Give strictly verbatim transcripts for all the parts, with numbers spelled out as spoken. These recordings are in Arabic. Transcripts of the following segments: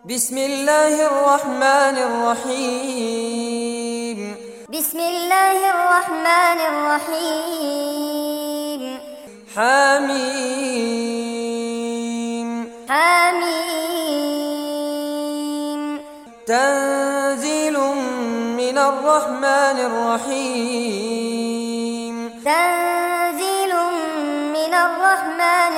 بسم الله الرحمن الرحيم بسم الله الرحمن الرحيم حميم حميم تنزيل من الرحمن الرحيم تنزيل من الرحمن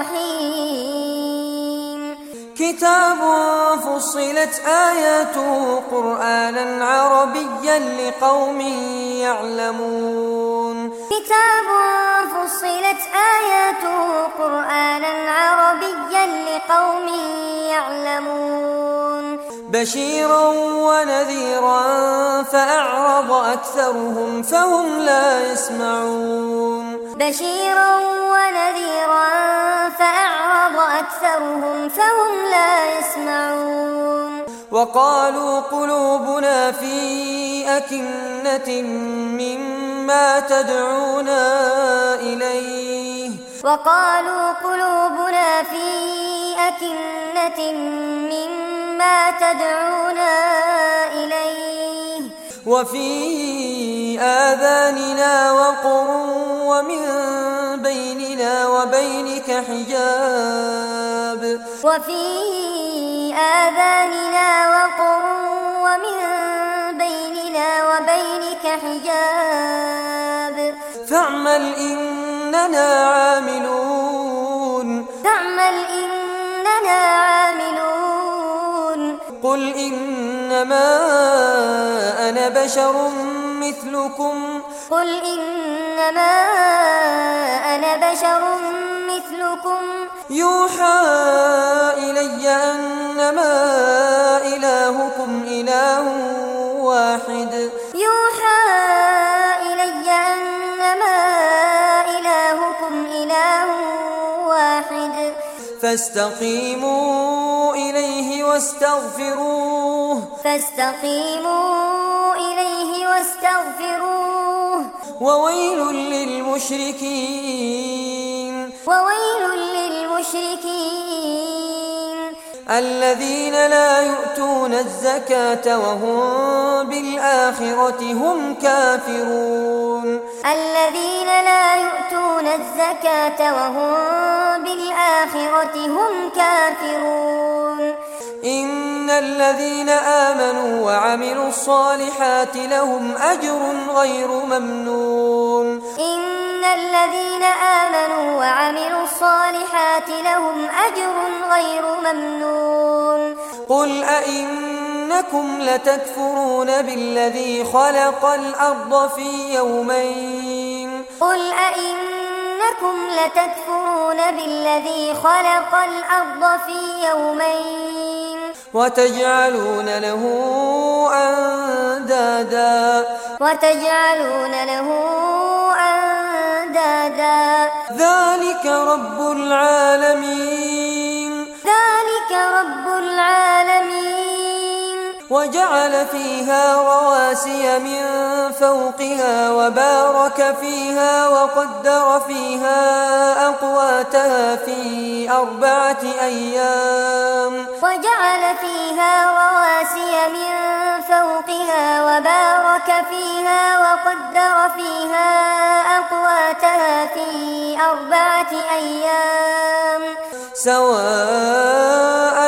الرحيم كتاب فصلت آياته قرآنا عربيا لقوم يعلمون كتاب فصلت آياته قرآنا عربيا لقوم يعلمون بشيرا ونذيرا فأعرض أكثرهم فهم لا يسمعون بشيرا ونذيرا فأعرض أكثرهم فهم لا يسمعون وقالوا قلوبنا في أكنة مما تدعونا إليه وقالوا قلوبنا في أكنة مما تدعونا إليه وفي آذاننا وقر ومن بيننا وبينك حجاب وفي آذاننا وقر ومن بيننا وبينك حجاب فاعمل إننا عاملون فاعمل إننا عاملون قل إنما أنا بشر مثلكم قل إنما أنا بشر مثلكم يوحى إلي أنما إلهكم إله واحد يوحى إلي أنما إلهكم إله واحد فاستقيموا إليه واستغفروه فاستقيموا إليه واستغفروه وويل للمشركين وويل للمشركين الذين لا يؤتون الزكاة وهم بالآخرة هم كافرون الذين لا يؤتون الزكاة وهم بالآخرة هم كافرون إن الذين آمنوا وعملوا الصالحات لهم أجر غير ممنون إن الذين آمنوا وعملوا الصالحات لهم أجر غير ممنون قل أئنكم لتكفرون بالذي خلق الأرض في يومين قل أئنكم لتكفرون بالذي خلق الأرض في يومين وتجعلون له أندادا وتجعلون له أندادا ذلك رب العالمين ذلك رب العالمين وجعل فيها رواسي من فوقها وبارك فيها وقدر فيها أقواتها في أربعة أيام وجعل فيها رواسي من فوقها وبارك فيها وقدر فيها أقواتها في أربعة أيام سواء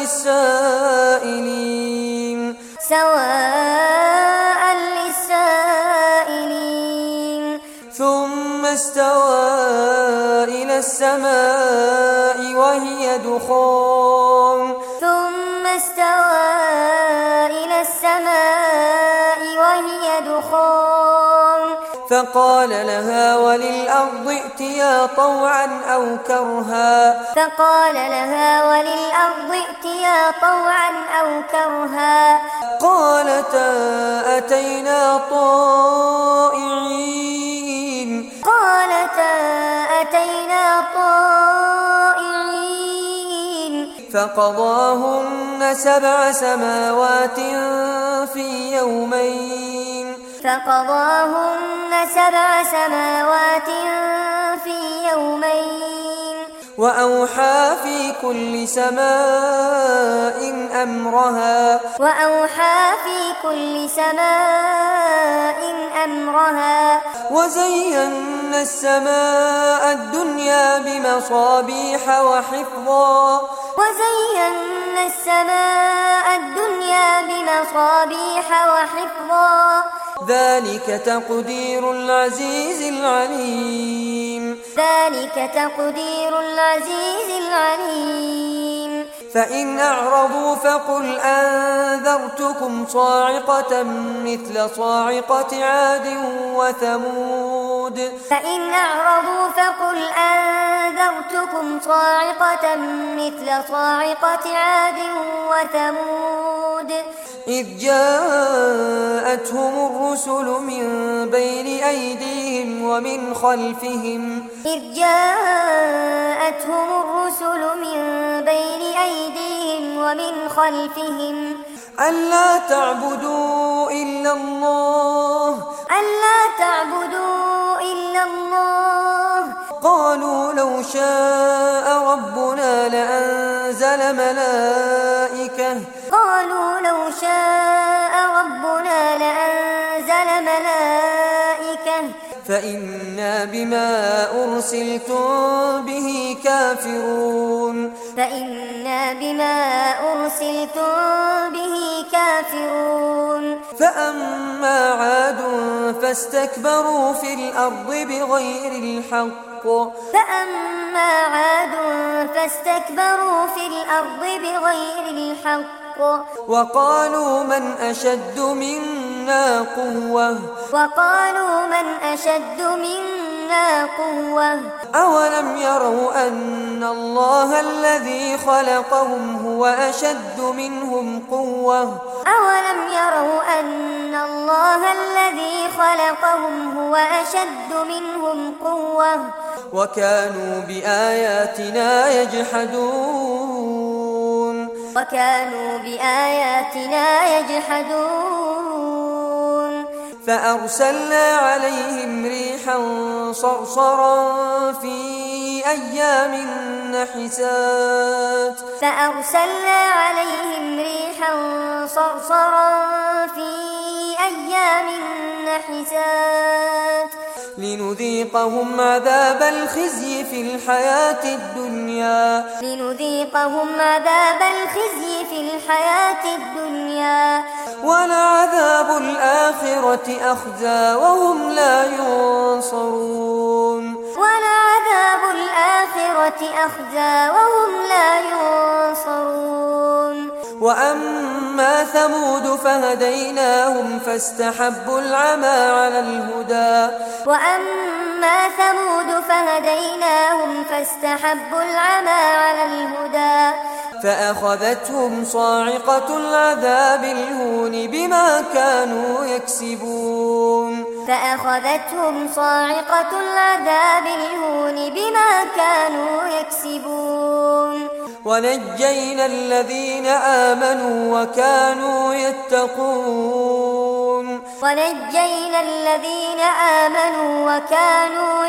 للسائلين سواء للسائلين ثم استوى إلى السماء وهي دخان ثم استوى إلى السماء وهي دخان فقال لها وللأرض ائتيا طوعا أو كرها فقال لها وللأرض ائتيا طوعا أو كرها قالتا أتينا طائعين قالتا أتينا طائعين فقضاهن سبع سماوات في يومين فقضاهن سبع سماوات في يومين وأوحى في كل سماء أمرها وأوحى في كل سماء أمرها وزينا السماء الدنيا بمصابيح وحفظا وزينا السماء الدنيا بمصابيح وحفظا ذلك تقدير العزيز العليم ذلك تقدير العزيز العليم فإن أعرضوا فقل أنذرتكم صاعقة مثل صاعقة عاد وثمود فإن أعرضوا فقل أنذرتكم صاعقة مثل صاعقة عاد وثمود إذ جاءتهم الرسل من بين أيديهم ومن خلفهم إذ جاءتهم الرسل من بين أيديهم ومن خلفهم ألا تعبدوا إلا الله ألا تعبدوا إلا الله قالوا لو شاء ربنا لأنزل ملائكة قالوا لو شاء ربنا لأنزل ملائكة فإنا بما أرسلتم به كافرون فإنا بما أرسلتم به كافرون فأما عاد فاستكبروا في الأرض بغير الحق فأما عاد فاستكبروا في الأرض بغير الحق وقالوا من أشد منا قوة وقالوا من أشد منا قوة أولم يروا أن الله الذي خلقهم هو أشد منهم قوة أولم يروا أن الله الذي خلقهم هو أشد منهم قوة وكانوا بآياتنا يجحدون وكانوا بآياتنا يجحدون فأرسلنا عليهم ريحا صرصرا في أيام نحسات فأرسلنا عليهم ريحا صرصرا في أيام نحسات لنذيقهم عذاب الخزي في الحياة الدنيا لنذيقهم عذاب الخزي في الحياة الدنيا ولعذاب الآخرة أخزى وهم لا ينصرون ولعذاب الآخرة أخزى وهم لا ينصرون وأما ثمود فهديناهم فاستحبوا العمى على الهدى وأما ثمود فهديناهم فاستحبوا العمى على الهدى فأخذتهم صاعقة العذاب الهون بما كانوا يكسبون فأخذتهم صاعقة العذاب الهون بما كانوا يكسبون ونجينا الذين آمنوا وكانوا يتقون ونجينا الذين آمنوا وكانوا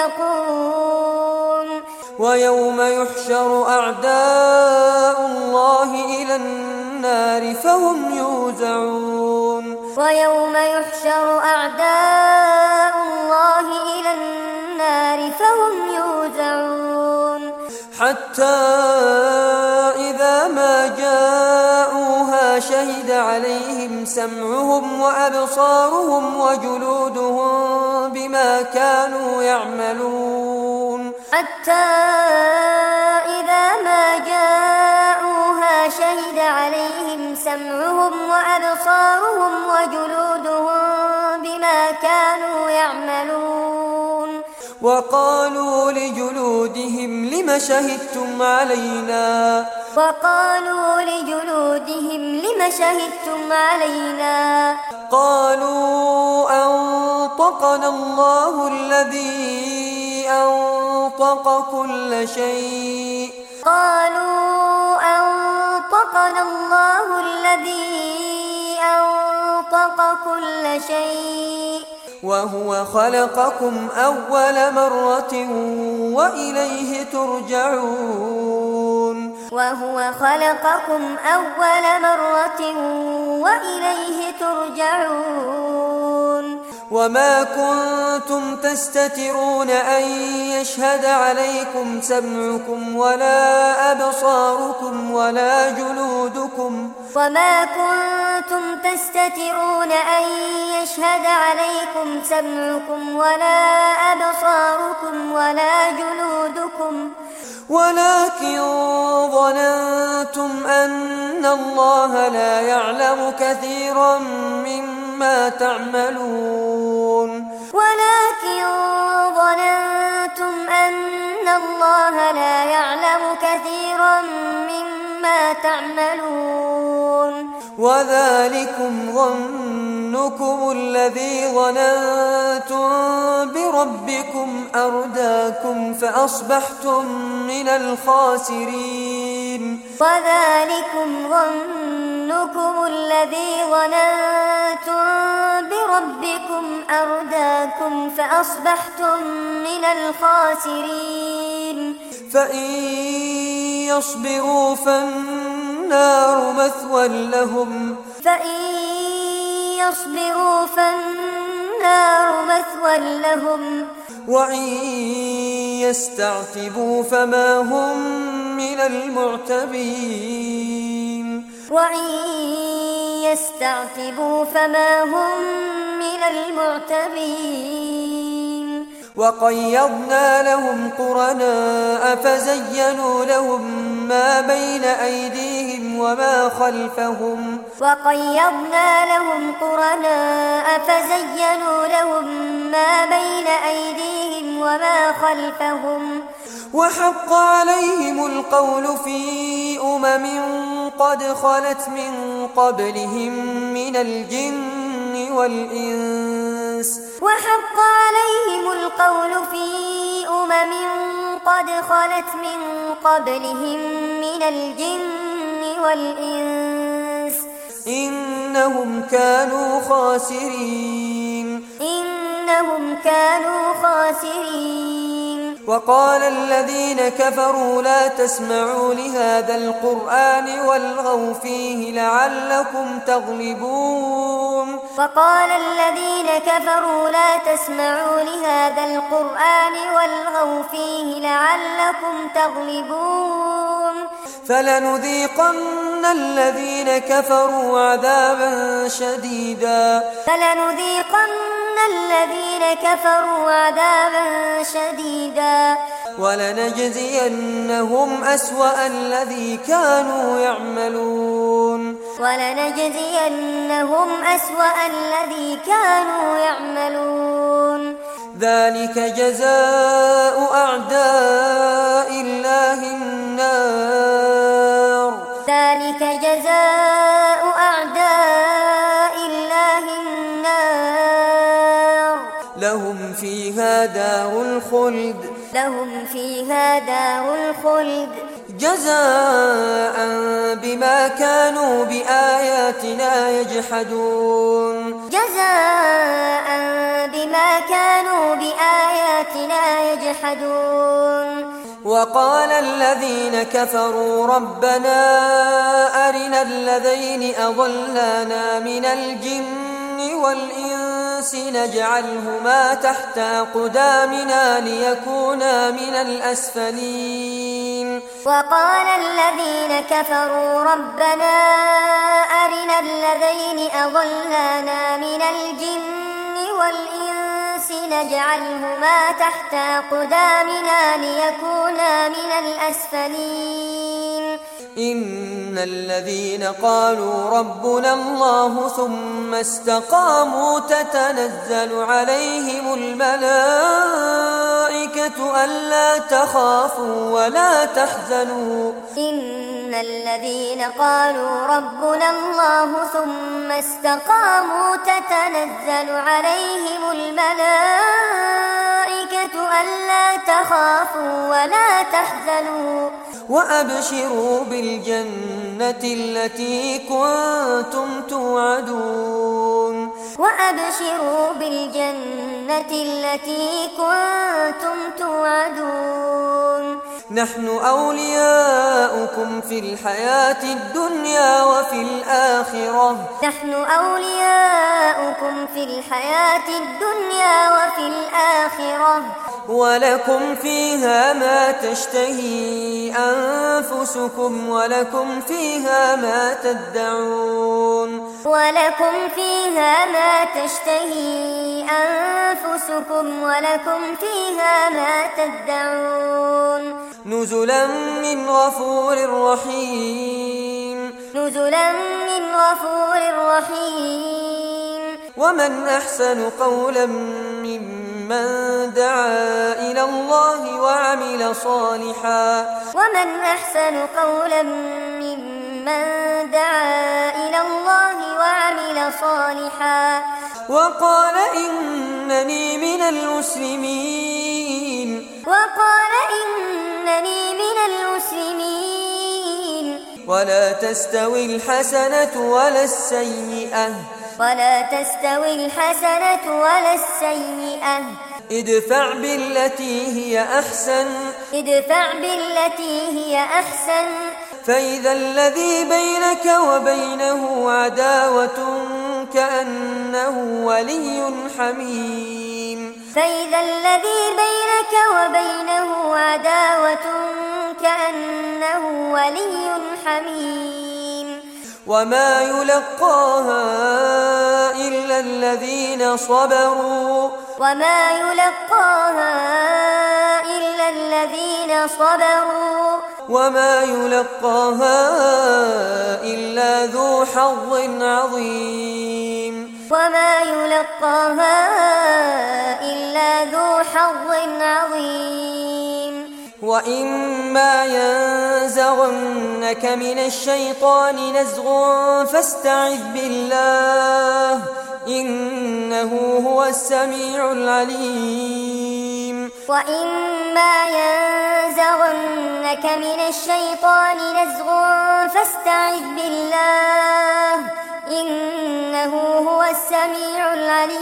يتقون ويوم يحشر أعداء الله إلى النار فهم يوزعون ويوم يحشر أعداء الله إلى النار فهم يوزعون حتى إذا ما جاءوها شهد عليهم سمعهم وأبصارهم وجلودهم بما كانوا يعملون حتى إذا ما جاءوها شهد عليهم سمعهم وأبصارهم وجلودهم بما كانوا يعملون وقالوا لجلودهم لم شهدتم علينا وقالوا لجلودهم لم شهدتم علينا قالوا أنطقنا الله الذي أنطق كل شيء قالوا أنطقنا الله الذي أنطق كل شيء وهو خلقكم أول مرة وإليه ترجعون وهو خلقكم أول مرة وإليه ترجعون وما كنتم تستترون أن يشهد عليكم سمعكم ولا أبصاركم ولا جلودكم وما كنتم تستترون أن يشهد عليكم سمعكم ولا أبصاركم ولا جلودكم ولكن ظننتم أن الله لا يعلم كثيرا مما تعملون ولكن ظننتم أن الله لا يعلم كثيرا مما تعملون وذلكم ظنكم الذي ظننتم بربكم أرداكم فأصبحتم من الخاسرين وذلكم ظنكم الذي ظننتم بربكم أرداكم فأصبحتم من الخاسرين فإن يصبروا فالنار مثوى لهم فإن يصبروا فالنار مثوى لهم وإن يستعتبوا فما هم من المعتبين وإن يستعتبوا فما هم من المعتبين وقيضنا لهم قرناء فزينوا لهم ما بين أيديهم وما خلفهم وقيضنا لهم قرناء فزينوا لهم ما بين أيديهم وما خلفهم وحق عليهم القول في أمم قد خلت من قبلهم من الجن والإنس وحق عليهم القول في أمم قد خلت من قبلهم من الجن والإنس إنهم كانوا خاسرين إنهم كانوا خاسرين وقال الذين كفروا لا تسمعوا لهذا القرآن والغوا فيه لعلكم تغلبون وقال الذين كفروا لا تسمعوا لهذا القرآن والغوا فيه لعلكم تغلبون فلنذيقن الذين كفروا عذابا شديدا فلنذيقن الذين كفروا عذابا شديدا ولنجزينهم أسوأ الذي كانوا يعملون ولنجزينهم أسوأ الذي كانوا يعملون ذلك جزاء أعداء الله النار ذلك جزاء أعداء الله النار لهم فيها دار الخلد لهم فيها دار الخلد جزاء بما كانوا بآياتنا يجحدون جزاء بما كانوا بآياتنا يجحدون وقال الذين كفروا ربنا أرنا الذين أضلانا من الجن والإنس نجعلهما تحت أقدامنا ليكونا من الأسفلين وقال الذين كفروا ربنا أرنا الذين أضلانا من الجن والإنس نجعلهما تحت أقدامنا ليكونا من الأسفلين إن الذين قالوا ربنا الله ثم استقاموا تتنزل عليهم الملائكة ألا تخافوا ولا تحزنوا إن الذين قالوا ربنا الله ثم استقاموا تتنزل عليهم الملائكة ألا تخافوا ولا تحزنوا وأبشروا بالجنة التي كنتم توعدون وأبشروا وأبشروا بالجنة التي كنتم توعدون نحن أولياؤكم في الحياة الدنيا وفي الآخرة نحن أولياؤكم في الحياة الدنيا وفي الآخرة ولكم فيها ما تشتهي أنفسكم ولكم فيها ما تدعون ولكم فيها ما تشتهي أنفسكم ولكم فيها ما تدعون نزلا من غفور رحيم نزلا من غفور رحيم ومن أحسن قولا ممن دعا إلى الله وعمل صالحا ومن أحسن قولا ممن دعا إلى الله وعمل صالحا وقال إنني من المسلمين وقال إنني من المسلمين ولا تستوي الحسنة ولا السيئة ولا تستوي الحسنة ولا السيئة ادفع بالتي هي أحسن ادفع بالتي هي أحسن فإذا الذي بينك وبينه عداوة كأنه ولي حميم فإذا الذي بينك وبينه عداوة كأنه ولي حميم وما يلقاها إلا الذين صبروا وما يلقاها إلا الذين صبروا وما يلقاها إلا ذو حظ عظيم وما يلقاها إلا ذو حظ عظيم وإما ينزغنك من الشيطان نزغ فاستعذ بالله إنه هو السميع العليم وإما ينزغنك من الشيطان نزغ فاستعذ بالله إنه هو السميع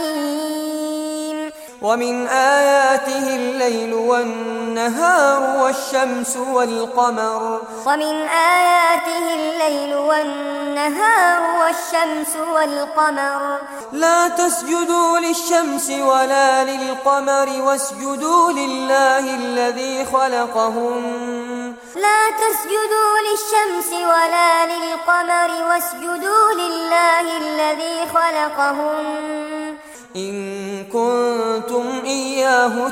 العليم ومن آياته الليل والنهار والشمس والقمر ومن آياته الليل والنهار والشمس والقمر لا تسجدوا للشمس ولا للقمر واسجدوا لله الذي خلقهم لا تسجدوا للشمس ولا للقمر واسجدوا لله الذي خلقهم إن كنتم إياه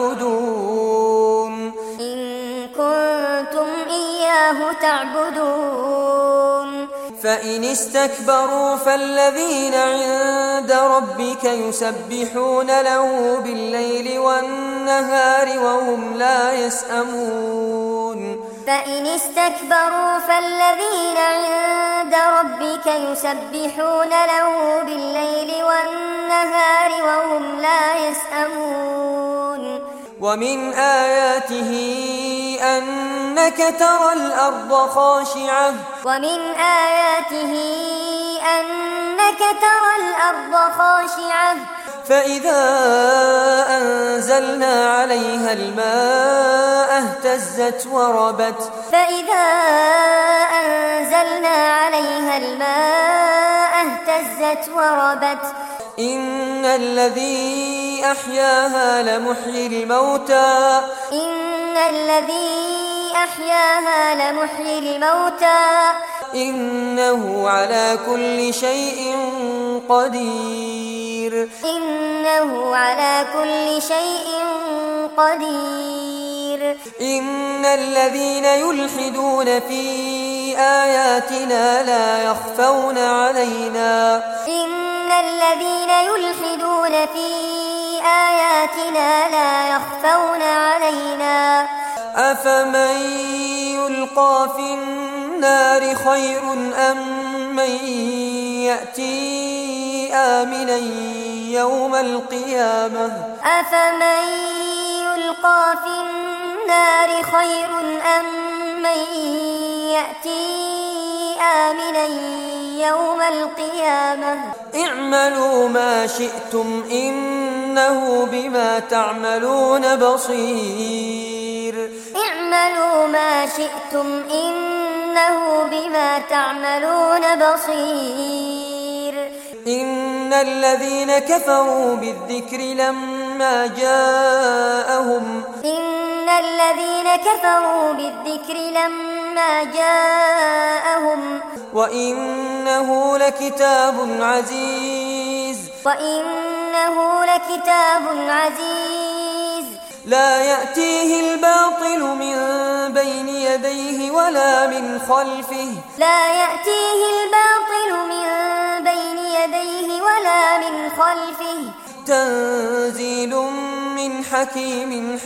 تعبدون إن كنتم إياه تعبدون فإن استكبروا فالذين عند ربك يسبحون له بالليل والنهار وهم لا يسأمون فإن استكبروا فالذين عند ربك يسبحون له بالليل والنهار وهم لا يسأمون ومن آياته أنك ترى الأرض خاشعة ومن آياته أنك ترى الأرض خاشعة فإذا أنزلنا عليها الماء اهتزت وربت فإذا أنزلنا عليها الماء اهتزت وربت إن الذي أحياها لمحيي الموتى إن الذي أحياها لمحيي الموتى إنه على كل شيء قدير إنه على كل شيء قدير إن الذين يلحدون في آياتنا لا يخفون علينا إن الذين يلحدون في آياتنا لا يخفون علينا أفمن يلقى في النار خير أم من يأتي آمنا يوم القيامة أفمن يلقى في النار خير أم من يأتي آمنا يوم القيامة اعملوا ما شئتم إنه بما تعملون بصير اعملوا ما شئتم إنه بما تعملون بصير إن الذين كفروا بالذكر لما جاءهم إن الذين كفروا بالذكر لما جاءهم وإنه لكتاب عزيز وإنه لكتاب عزيز لا يأتيه الباطل من بين يديه ولا من خلفه لا يأتيه الباطل من بين يديه ولا من خلفه تنزيل من حكيم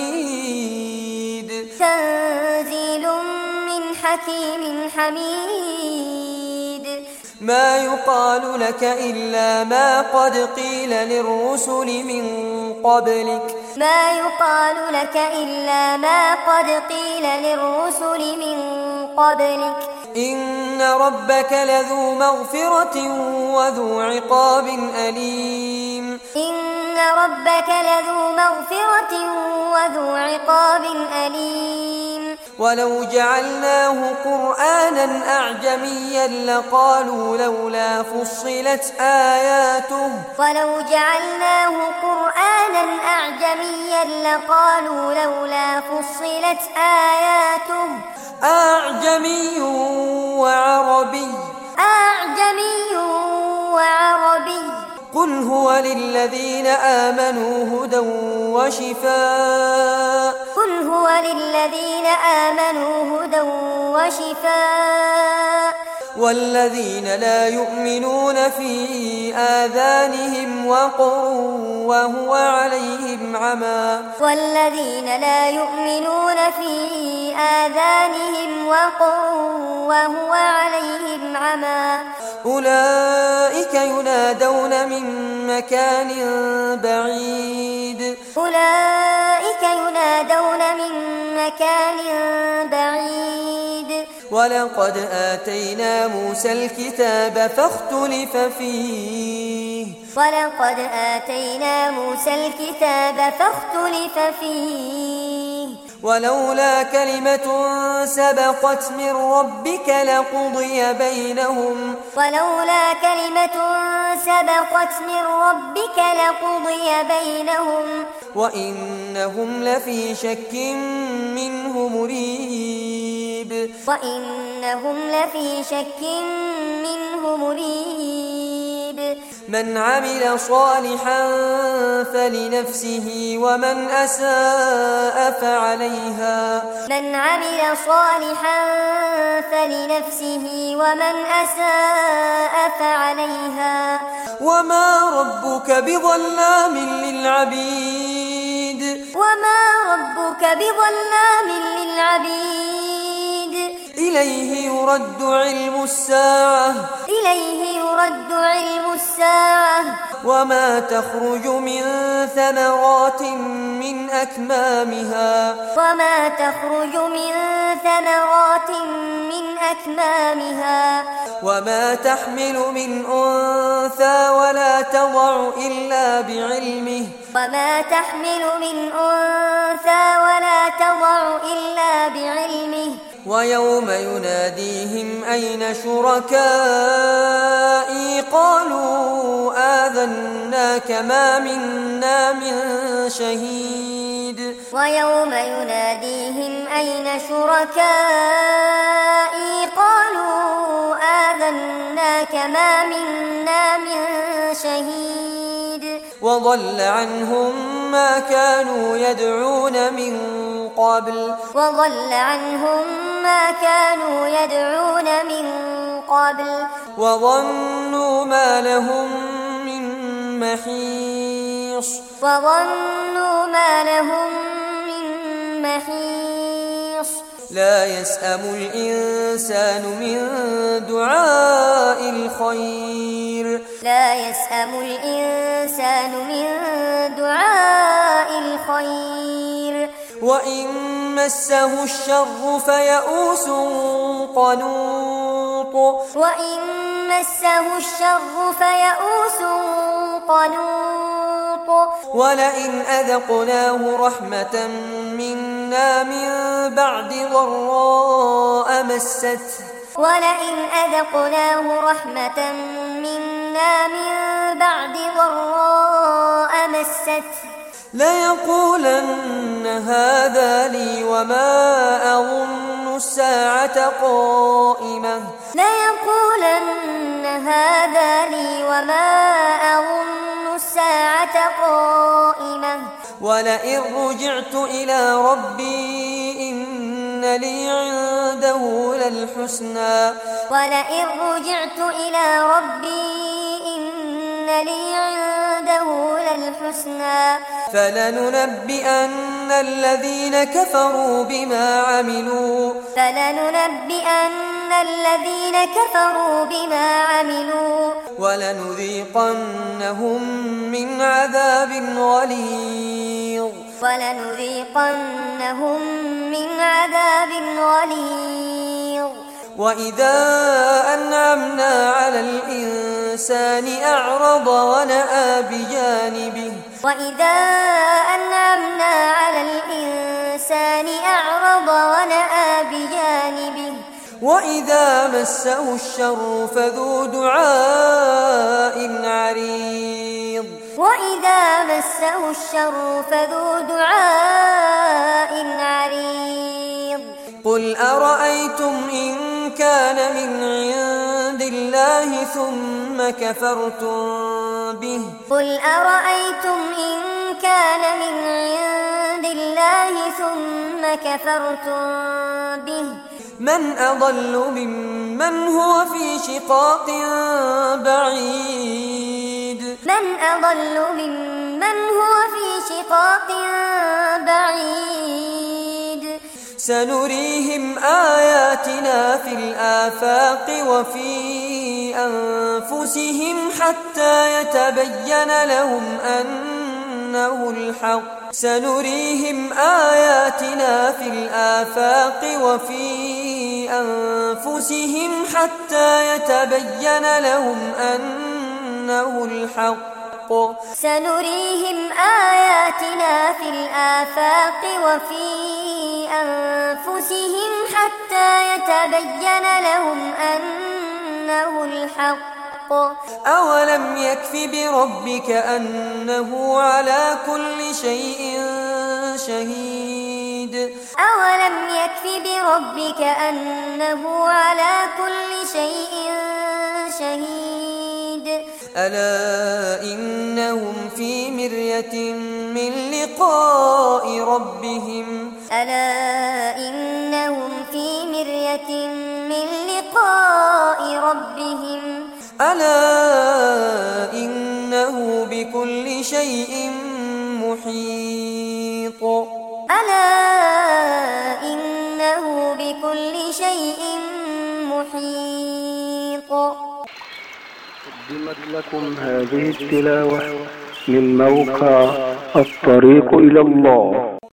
حميد تنزيل من حكيم حميد ما يقال لك إلا ما قد قيل للرسل من قبلك ما يقال لك إلا ما قد قيل للرسل من قبلك إن ربك لذو مغفرة وذو عقاب أليم إن ربك لذو مغفرة وذو عقاب أليم ولو جعلناه قرآنا أعجميا لقالوا لولا فصلت آياته ولو جعلناه قرآنا أعجميا لقالوا لولا فصلت آياته أعجمي وعربي أعجمي وعربي قل هو للذين آمنوا هدى وشفاء قل هو للذين آمنوا هدى وشفاء والذين لا يؤمنون في آذانهم وقر وهو عليهم عمى والذين لا يؤمنون في آذانهم وقر وهو عليهم عمى أولئك ينادون من مكان بعيد أولئك ينادون من مكان بعيد ولقد آتينا موسى الكتاب فاختلف فيه ولقد آتينا موسى الكتاب فاختلف فيه ولولا كلمة سبقت من ربك لقضي بينهم ولولا كلمة سبقت من ربك لقضي بينهم وإنهم لفي شك منه مريب وإنهم لفي شك منه مريب من عمل صالحا فلنفسه ومن أساء فعليها من عمل صالحا فلنفسه ومن أساء فعليها وما ربك بظلام للعبيد وما ربك بظلام للعبيد إليه يرد علم الساعة إليه يرد علم الساعة وما تخرج من ثمرات من أكمامها وما تخرج من ثمرات من أكمامها وما تحمل من أنثى ولا تضع إلا بعلمه وما تحمل من أنثى ولا تضع إلا بعلمه ويوم يناديهم أين شركائي قالوا آذناك ما منا من شهيد ويوم يناديهم أين شركائي قالوا آذناك ما منا من شهيد وضل عنهم ما كانوا يدعون من قبل وضل عنهم ما كانوا يدعون من قبل وظنوا ما لهم من محيص وظنوا ما لهم من محيص لا يسأم الإنسان من دعاء الخير لا يسأم الإنسان من دعاء الخير وإن مسه الشر فيئوس قنوط وإن مسه الشر فيئوس قنوط ولئن أذقناه رحمة منا من بعد ضراء مسته ولئن أذقناه رحمة منا من بعد ضراء مسته ليقولن هذا لي وما أظن الساعة قائمة ليقولن هذا لي وما أظن الساعة قائمة ولئن رجعت إلى ربي إن لي عنده للحسنى ولئن رجعت إلى ربي إن لي عنده للحسنى فلننبئن الذين كفروا بما عملوا فلننبئن الذين كفروا بما عملوا ولنذيقنهم من عذاب غليظ ولنذيقنهم من عذاب غليظ وإذا أنعمنا على الإنسان أعرض ونأى بجانبه وإذا أنعمنا على الإنسان أعرض ونأى بجانبه وإذا مسه الشر فذو دعاء عريض وإذا مسه الشر فذو دعاء عريض قل أرأيتم إن كان من عند الله ثم كفرتم به قل أرأيتم إن كان من عند الله ثم كفرتم به من أضل ممن هو في شقاق بعيد من أضل ممن هو في شقاق بعيد سنريهم آياتنا في الآفاق وفي أنفسهم حتى يتبين لهم أنه الحق سنريهم آياتنا في الآفاق وفي أنفسهم حتى يتبين لهم أنه الحق سنريهم آياتنا في الآفاق وفي أنفسهم حتى يتبين لهم أنه الحق أولم يكف بربك أنه على كل شيء شهيد أولم يكف بربك أنه على كل شيء شهيد ألا إنهم في مرية من لقاء ربهم ألا إنهم في مرية من لقاء ربهم ألا إنه بكل شيء محيط ألا إنه بكل شيء محيط. قدمت لكم هذه التلاوة من موقع الطريق إلى الله.